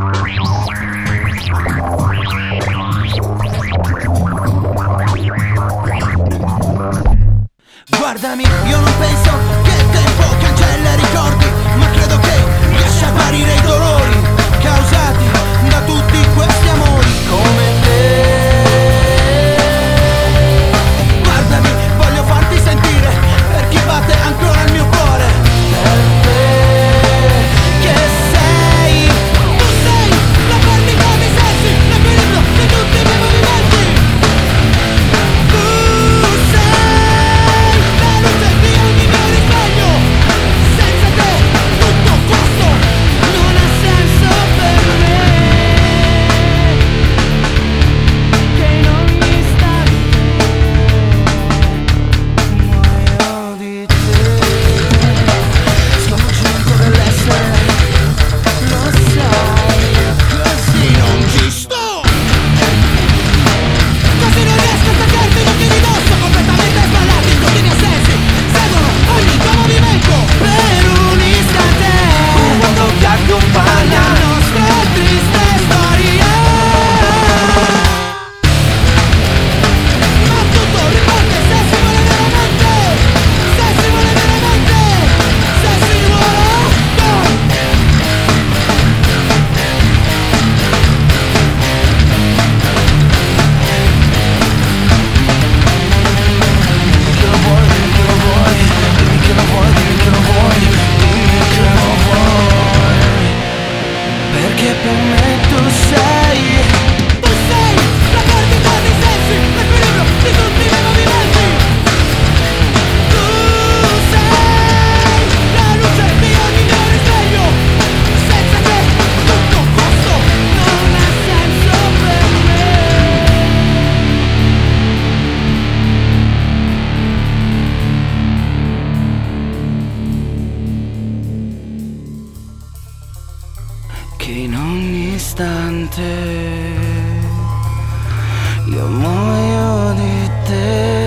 Guardami, io non penso che il tempo cancella i ricordi, ma credo che riesca a guarire i dolori causati da tutti questi amori come te. Guardami, voglio farti sentire per chi batte ancora il mio cuore, per te che sei. Tu sei la perdita dei sensi, l'equilibrio di tutti i miei movimenti. Tu sei la luce di ogni mio risveglio. Senza te tutto questo non ha senso per me. Che in ogni istante muoio di te. Sconvolgimento dell'essere, lo sai, così non ci sto. Così non riesco a staccarti gli occhi di dosso, completamente sballati in continui assensi. Seguono ogni tuo movimento per un istante. Un mondo che accompagna la nostra triste storia. Ma tutto riparte se si vuole veramente. Se si vuole veramente. Se si vuole. Che lo vuoi, dimmi che lo vuoi. Dimmi che lo vuoi, dimmi che lo vuoi. Dimmi che lo vuoi. Perché per me tu sei. Tu sei la perdita dei sensi, l'equilibrio di tutti i miei movimenti. Tu sei la luce di ogni mio risveglio. Senza te tutto questo non ha senso per me. Che in ogni istante io muoio di te.